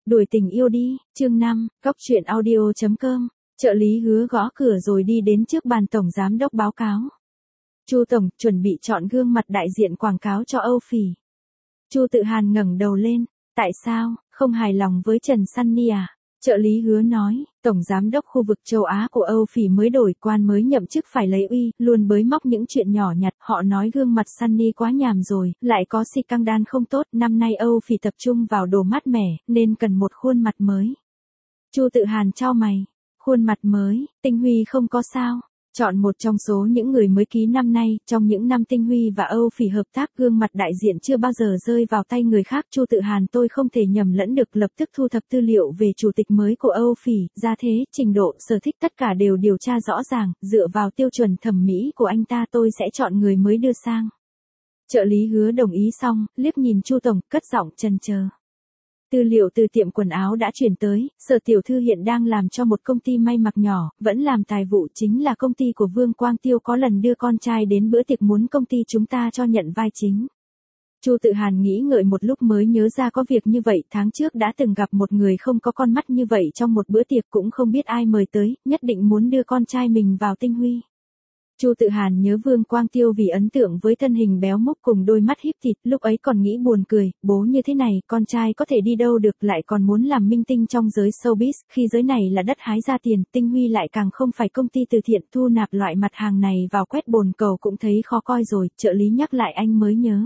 Đuổi tình yêu đi, chương 5, Cóc truyện audio.com. Trợ lý Hứa gõ cửa rồi đi đến trước bàn tổng giám đốc báo cáo. Chu tổng, chuẩn bị chọn gương mặt đại diện quảng cáo cho Âu Phỉ. Chu Tự Hàn ngẩng đầu lên, tại sao, không hài lòng với Trần Sunny à? Trợ lý Hứa nói, tổng giám đốc khu vực châu Á của Âu Phỉ mới đổi quan mới nhậm chức phải lấy uy, luôn bới móc những chuyện nhỏ nhặt, họ nói gương mặt Sunny quá nhàm rồi, lại có scandal không tốt, năm nay Âu Phỉ tập trung vào đồ mát mẻ, nên cần một khuôn mặt mới. Chu Tự Hàn chau mày, khuôn mặt mới, Tinh Huy không có sao? Chọn một trong số những người mới ký năm nay, trong những năm Tinh Huy và Âu Phỉ hợp tác gương mặt đại diện chưa bao giờ rơi vào tay người khác. Chu Tự Hàn tôi không thể nhầm lẫn được, lập tức thu thập tư liệu về chủ tịch mới của Âu Phỉ, gia thế, trình độ, sở thích tất cả đều điều tra rõ ràng, dựa vào tiêu chuẩn thẩm mỹ của anh ta tôi sẽ chọn người mới đưa sang. Trợ lý Hứa đồng ý xong, liếc nhìn Chu tổng, cất giọng chần chờ. Tư liệu từ tiệm quần áo đã chuyển tới, Sở tiểu thư hiện đang làm cho một công ty may mặc nhỏ, vẫn làm tài vụ, chính là công ty của Vương Quang Tiêu, có lần đưa con trai đến bữa tiệc muốn công ty chúng ta cho nhận vai chính. Chu Tự Hàn nghĩ ngợi một lúc mới nhớ ra có việc như vậy, tháng trước đã từng gặp một người không có con mắt như vậy trong một bữa tiệc, cũng không biết ai mời tới, nhất định muốn đưa con trai mình vào Tinh Huy. Chu Tự Hàn nhớ Vương Quang Tiêu vì ấn tượng với thân hình béo múc cùng đôi mắt híp thịt, lúc ấy còn nghĩ buồn cười, bố như thế này, con trai có thể đi đâu được, lại còn muốn làm minh tinh trong giới showbiz, khi giới này là đất hái ra tiền, Tinh Huy lại càng không phải công ty từ thiện, thu nạp loại mặt hàng này vào quét bồn cầu cũng thấy khó coi rồi, trợ lý nhắc lại anh mới nhớ.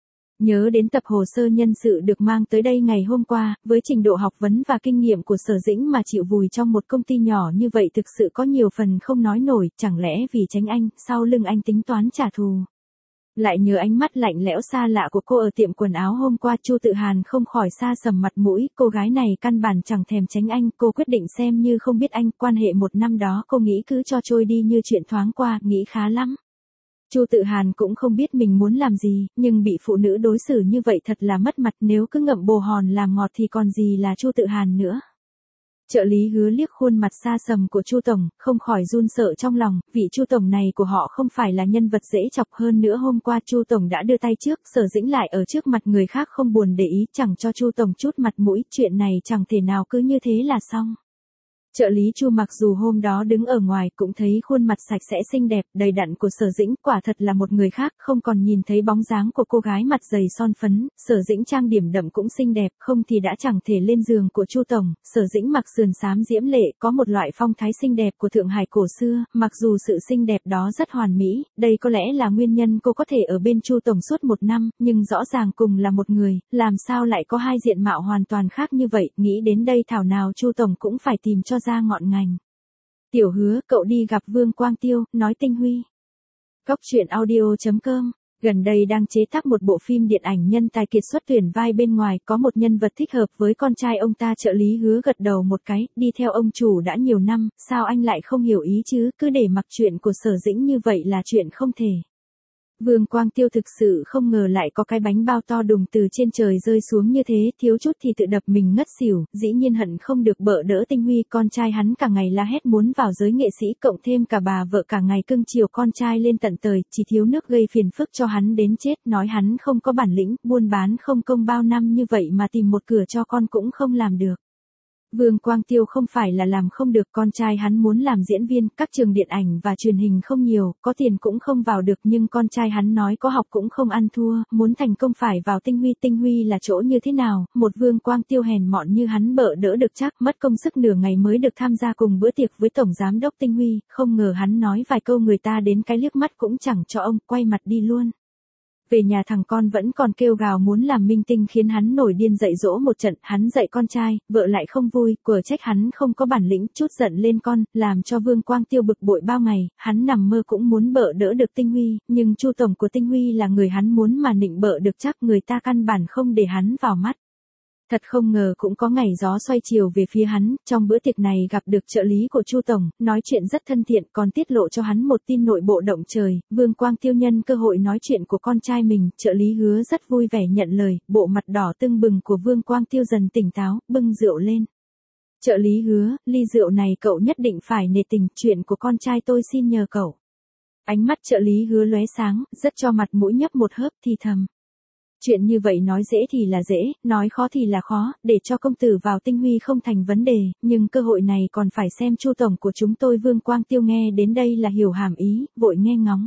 Nhớ đến tập hồ sơ nhân sự được mang tới đây ngày hôm qua, với trình độ học vấn và kinh nghiệm của Sở Dĩnh mà chịu vùi trong một công ty nhỏ như vậy thực sự có nhiều phần không nói nổi, chẳng lẽ vì tránh anh, sau lưng anh tính toán trả thù. Lại nhớ ánh mắt lạnh lẽo xa lạ của cô ở tiệm quần áo hôm qua, Chu Tự Hàn không khỏi xa sầm mặt mũi, cô gái này căn bản chẳng thèm tránh anh, cô quyết định xem như không biết anh, quan hệ một năm đó cô nghĩ cứ cho trôi đi như chuyện thoáng qua, nghĩ khá lắm. Chu Tự Hàn cũng không biết mình muốn làm gì, nhưng bị phụ nữ đối xử như vậy thật là mất mặt, nếu cứ ngậm bồ hòn làm ngọt thì còn gì là Chu Tự Hàn nữa. Trợ lý Hứa liếc khuôn mặt xa sầm của Chu tổng, không khỏi run sợ trong lòng, vị Chu tổng này của họ không phải là nhân vật dễ chọc, hơn nữa hôm qua Chu tổng đã đưa tay trước, Sở Dĩnh lại ở trước mặt người khác không buồn để ý, chẳng cho Chu tổng chút mặt mũi, chuyện này chẳng thể nào cứ như thế là xong. Trợ lý Chu mặc dù hôm đó đứng ở ngoài cũng thấy khuôn mặt sạch sẽ xinh đẹp, đầy đặn của Sở Dĩnh, quả thật là một người khác, không còn nhìn thấy bóng dáng của cô gái mặt dày son phấn, Sở Dĩnh trang điểm đậm cũng xinh đẹp, không thì đã chẳng thể lên giường của Chu tổng. Sở Dĩnh mặc sườn xám diễm lệ, có một loại phong thái xinh đẹp của Thượng Hải cổ xưa, mặc dù sự xinh đẹp đó rất hoàn mỹ, đây có lẽ là nguyên nhân cô có thể ở bên Chu tổng suốt một năm, nhưng rõ ràng cùng là một người, làm sao lại có hai diện mạo hoàn toàn khác như vậy, nghĩ đến đây thảo nào Chu tổng cũng phải tìm cho ra ngọn ngành. Tiểu Hứa, cậu đi gặp Vương Quang Tiêu, nói Tinh Huy. Cóc truyện audio.com. Gần đây đang chế tác một bộ phim điện ảnh nhân tài kiệt xuất tuyển vai bên ngoài, có một nhân vật thích hợp với con trai ông ta. Trợ lý Hứa gật đầu một cái, đi theo ông chủ đã nhiều năm, sao anh lại không hiểu ý chứ, cứ để mặc chuyện của Sở Dĩnh như vậy là chuyện không thể. Vương Quang Tiêu thực sự không ngờ lại có cái bánh bao to đùng từ trên trời rơi xuống như thế, thiếu chút thì tự đập mình ngất xỉu, dĩ nhiên hận không được bợ đỡ Tinh Huy, con trai hắn cả ngày la hét muốn vào giới nghệ sĩ, cộng thêm cả bà vợ cả ngày cưng chiều con trai lên tận trời, chỉ thiếu nước gây phiền phức cho hắn đến chết, nói hắn không có bản lĩnh, buôn bán không công bao năm như vậy mà tìm một cửa cho con cũng không làm được. Vương Quang Tiêu không phải là làm không được, con trai hắn muốn làm diễn viên, các trường điện ảnh và truyền hình không nhiều, có tiền cũng không vào được, nhưng con trai hắn nói có học cũng không ăn thua, muốn thành công phải vào Tinh Huy. Tinh Huy là chỗ như thế nào, một Vương Quang Tiêu hèn mọn như hắn bợ đỡ được chắc, mất công sức nửa ngày mới được tham gia cùng bữa tiệc với tổng giám đốc Tinh Huy, không ngờ hắn nói vài câu người ta đến cái liếc mắt cũng chẳng cho ông, quay mặt đi luôn. Về nhà thằng con vẫn còn kêu gào muốn làm minh tinh, khiến hắn nổi điên dạy dỗ một trận, hắn dạy con trai, vợ lại không vui, quở trách hắn không có bản lĩnh, chút giận lên con, làm cho Vương Quang Tiêu bực bội bao ngày, hắn nằm mơ cũng muốn bợ đỡ được Tinh Huy, nhưng Chu tổng của Tinh Huy là người hắn muốn mà nịnh bợ được chắc, người ta căn bản không để hắn vào mắt. Thật không ngờ cũng có ngày gió xoay chiều về phía hắn, trong bữa tiệc này gặp được trợ lý của Chu tổng, nói chuyện rất thân thiện, còn tiết lộ cho hắn một tin nội bộ động trời. Vương Quang Tiêu nhân cơ hội nói chuyện của con trai mình, trợ lý Hứa rất vui vẻ nhận lời, bộ mặt đỏ tưng bừng của Vương Quang Tiêu dần tỉnh táo, bưng rượu lên. Trợ lý Hứa, ly rượu này cậu nhất định phải nể tình, chuyện của con trai tôi xin nhờ cậu. Ánh mắt trợ lý Hứa lóe sáng, rất cho mặt mũi nhấp một hớp thì thầm. Chuyện như vậy nói dễ thì là dễ, nói khó thì là khó, để cho công tử vào tinh huy không thành vấn đề, nhưng cơ hội này còn phải xem Chu tổng của chúng tôi. Vương Quang Tiêu nghe đến đây là hiểu hàm ý, vội nghe ngóng.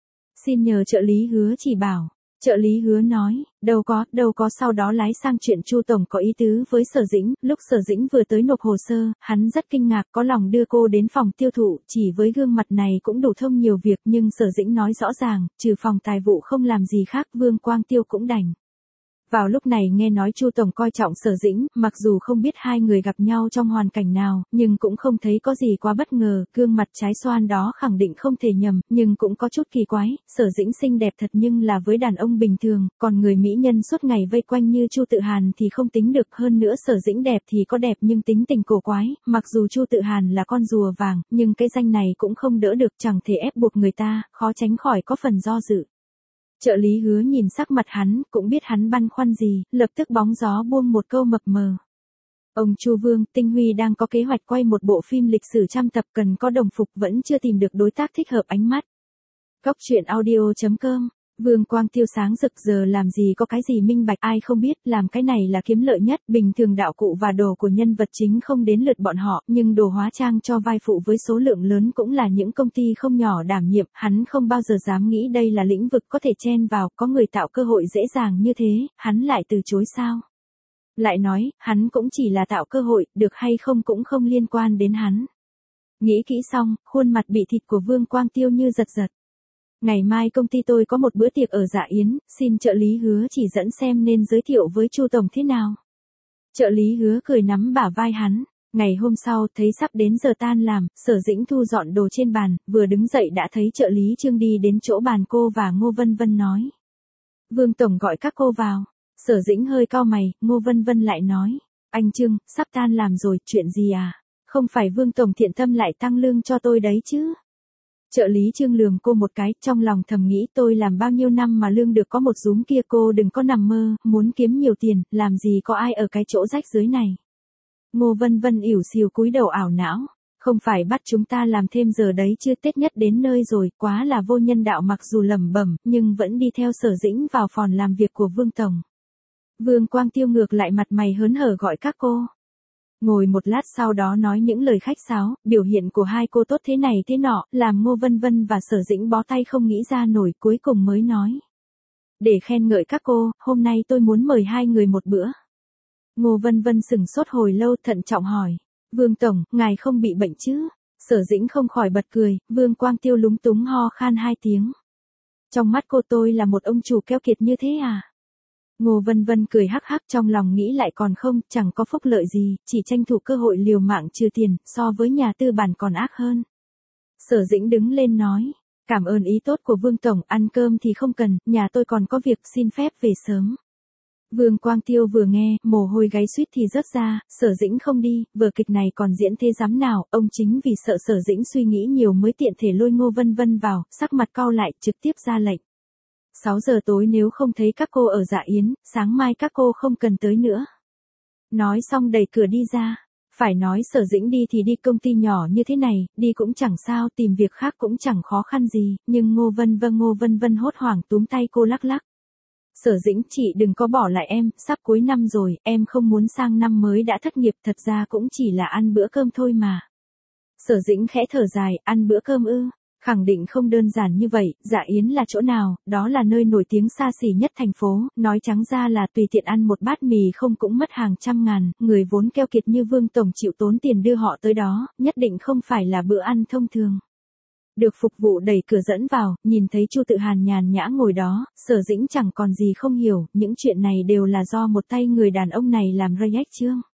Xin nhờ trợ lý Hứa chỉ bảo. Trợ lý Hứa nói, đâu có, sau đó lái sang chuyện Chu tổng có ý tứ với Sở Dĩnh. Lúc Sở Dĩnh vừa tới nộp hồ sơ, hắn rất kinh ngạc, có lòng đưa cô đến phòng tiêu thụ, chỉ với gương mặt này cũng đủ thông nhiều việc, nhưng Sở Dĩnh nói rõ ràng, trừ phòng tài vụ không làm gì khác. Vương Quang Tiêu cũng đành. Vào lúc này nghe nói Chu tổng coi trọng Sở Dĩnh, mặc dù không biết hai người gặp nhau trong hoàn cảnh nào, nhưng cũng không thấy có gì quá bất ngờ, gương mặt trái xoan đó khẳng định không thể nhầm, nhưng cũng có chút kỳ quái. Sở Dĩnh xinh đẹp thật nhưng là với đàn ông bình thường, còn người mỹ nhân suốt ngày vây quanh như Chu Tự Hàn thì không tính được. Hơn nữa Sở Dĩnh đẹp thì có đẹp nhưng tính tình cổ quái, mặc dù Chu Tự Hàn là con rùa vàng, nhưng cái danh này cũng không đỡ được, chẳng thể ép buộc người ta, khó tránh khỏi có phần do dự. Trợ lý Hứa nhìn sắc mặt hắn, cũng biết hắn băn khoăn gì, lập tức bóng gió buông một câu mập mờ. Ông Chu Vương, Tinh Huy đang có kế hoạch quay một bộ phim lịch sử 100 tập, cần có đồng phục, vẫn chưa tìm được đối tác thích hợp ánh mắt. Góc truyện audio.com. Vương Quang Tiêu sáng rực, giờ làm gì có cái gì minh bạch, ai không biết, làm cái này là kiếm lợi nhất. Bình thường đạo cụ và đồ của nhân vật chính không đến lượt bọn họ, nhưng đồ hóa trang cho vai phụ với số lượng lớn cũng là những công ty không nhỏ đảm nhiệm. Hắn không bao giờ dám nghĩ đây là lĩnh vực có thể chen vào, có người tạo cơ hội dễ dàng như thế, hắn lại từ chối sao? Lại nói, hắn cũng chỉ là tạo cơ hội, được hay không cũng không liên quan đến hắn. Nghĩ kỹ xong, khuôn mặt bị thịt của Vương Quang Tiêu như giật giật. Ngày mai công ty tôi có một bữa tiệc ở Dạ Yến, xin trợ lý Hứa chỉ dẫn xem nên giới thiệu với Chu tổng thế nào. Trợ lý Hứa cười nắm bả vai hắn. Ngày hôm sau, thấy sắp đến giờ tan làm, Sở Dĩnh thu dọn đồ trên bàn, vừa đứng dậy đã thấy trợ lý Trương đi đến chỗ bàn cô và Ngô Vân Vân nói. Vương tổng gọi các cô vào. Sở Dĩnh hơi cau mày, Ngô Vân Vân lại nói. Anh Trương, sắp tan làm rồi, chuyện gì à? Không phải Vương tổng thiện tâm lại tăng lương cho tôi đấy chứ? Trợ lý Trương lườm cô một cái, trong lòng thầm nghĩ tôi làm bao nhiêu năm mà lương được có một rúm kia, cô đừng có nằm mơ, muốn kiếm nhiều tiền, làm gì có ai ở cái chỗ rách dưới này. Ngô Vân Vân ỉu xìu cúi đầu ảo não, không phải bắt chúng ta làm thêm giờ đấy chứ, Tết nhất đến nơi rồi, quá là vô nhân đạo. Mặc dù lẩm bẩm, nhưng vẫn đi theo Sở Dĩnh vào phòng làm việc của Vương tổng. Vương Quang Tiêu ngược lại mặt mày hớn hở gọi các cô. Ngồi một lát sau đó nói những lời khách sáo, biểu hiện của hai cô tốt thế này thế nọ, làm Ngô Vân Vân và Sở Dĩnh bó tay không nghĩ ra nổi, cuối cùng mới nói. Để khen ngợi các cô, hôm nay tôi muốn mời hai người một bữa. Ngô Vân Vân sững sốt hồi lâu, thận trọng hỏi. Vương tổng, ngài không bị bệnh chứ? Sở Dĩnh không khỏi bật cười, Vương Quang Tiêu lúng túng ho khan hai tiếng. Trong mắt cô tôi là một ông chủ keo kiệt như thế à? Ngô Vân Vân cười hắc hắc, trong lòng nghĩ lại còn không, chẳng có phúc lợi gì, chỉ tranh thủ cơ hội liều mạng trừ tiền, so với nhà tư bản còn ác hơn. Sở Dĩnh đứng lên nói, cảm ơn ý tốt của Vương tổng, ăn cơm thì không cần, nhà tôi còn có việc, xin phép về sớm. Vương Quang Tiêu vừa nghe, mồ hôi gáy suýt thì rớt ra. Sở Dĩnh không đi, vở kịch này còn diễn thế dám nào, ông chính vì sợ Sở Dĩnh suy nghĩ nhiều mới tiện thể lôi Ngô Vân Vân vào, sắc mặt cau lại, trực tiếp ra lệnh. 6 giờ tối nếu không thấy các cô ở Dạ Yến, sáng mai các cô không cần tới nữa. Nói xong đẩy cửa đi ra. Phải nói Sở Dĩnh đi thì đi, công ty nhỏ như thế này, đi cũng chẳng sao, tìm việc khác cũng chẳng khó khăn gì, nhưng Ngô Vân Vân hốt hoảng túm tay cô lắc lắc. Sở Dĩnh, chị đừng có bỏ lại em, sắp cuối năm rồi, em không muốn sang năm mới đã thất nghiệp, thật ra cũng chỉ là ăn bữa cơm thôi mà. Sở Dĩnh khẽ thở dài, ăn bữa cơm ư? Khẳng định không đơn giản như vậy. Dạ Yến là chỗ nào? Đó là nơi nổi tiếng xa xỉ nhất thành phố, nói trắng ra là tùy tiện ăn một bát mì không cũng mất hàng trăm ngàn, người vốn keo kiệt như Vương tổng chịu tốn tiền đưa họ tới đó, nhất định không phải là bữa ăn thông thường. Được phục vụ đẩy cửa dẫn vào, nhìn thấy Chu Tự Hàn nhàn nhã ngồi đó, Sở Dĩnh chẳng còn gì không hiểu, những chuyện này đều là do một tay người đàn ông này làm react chương.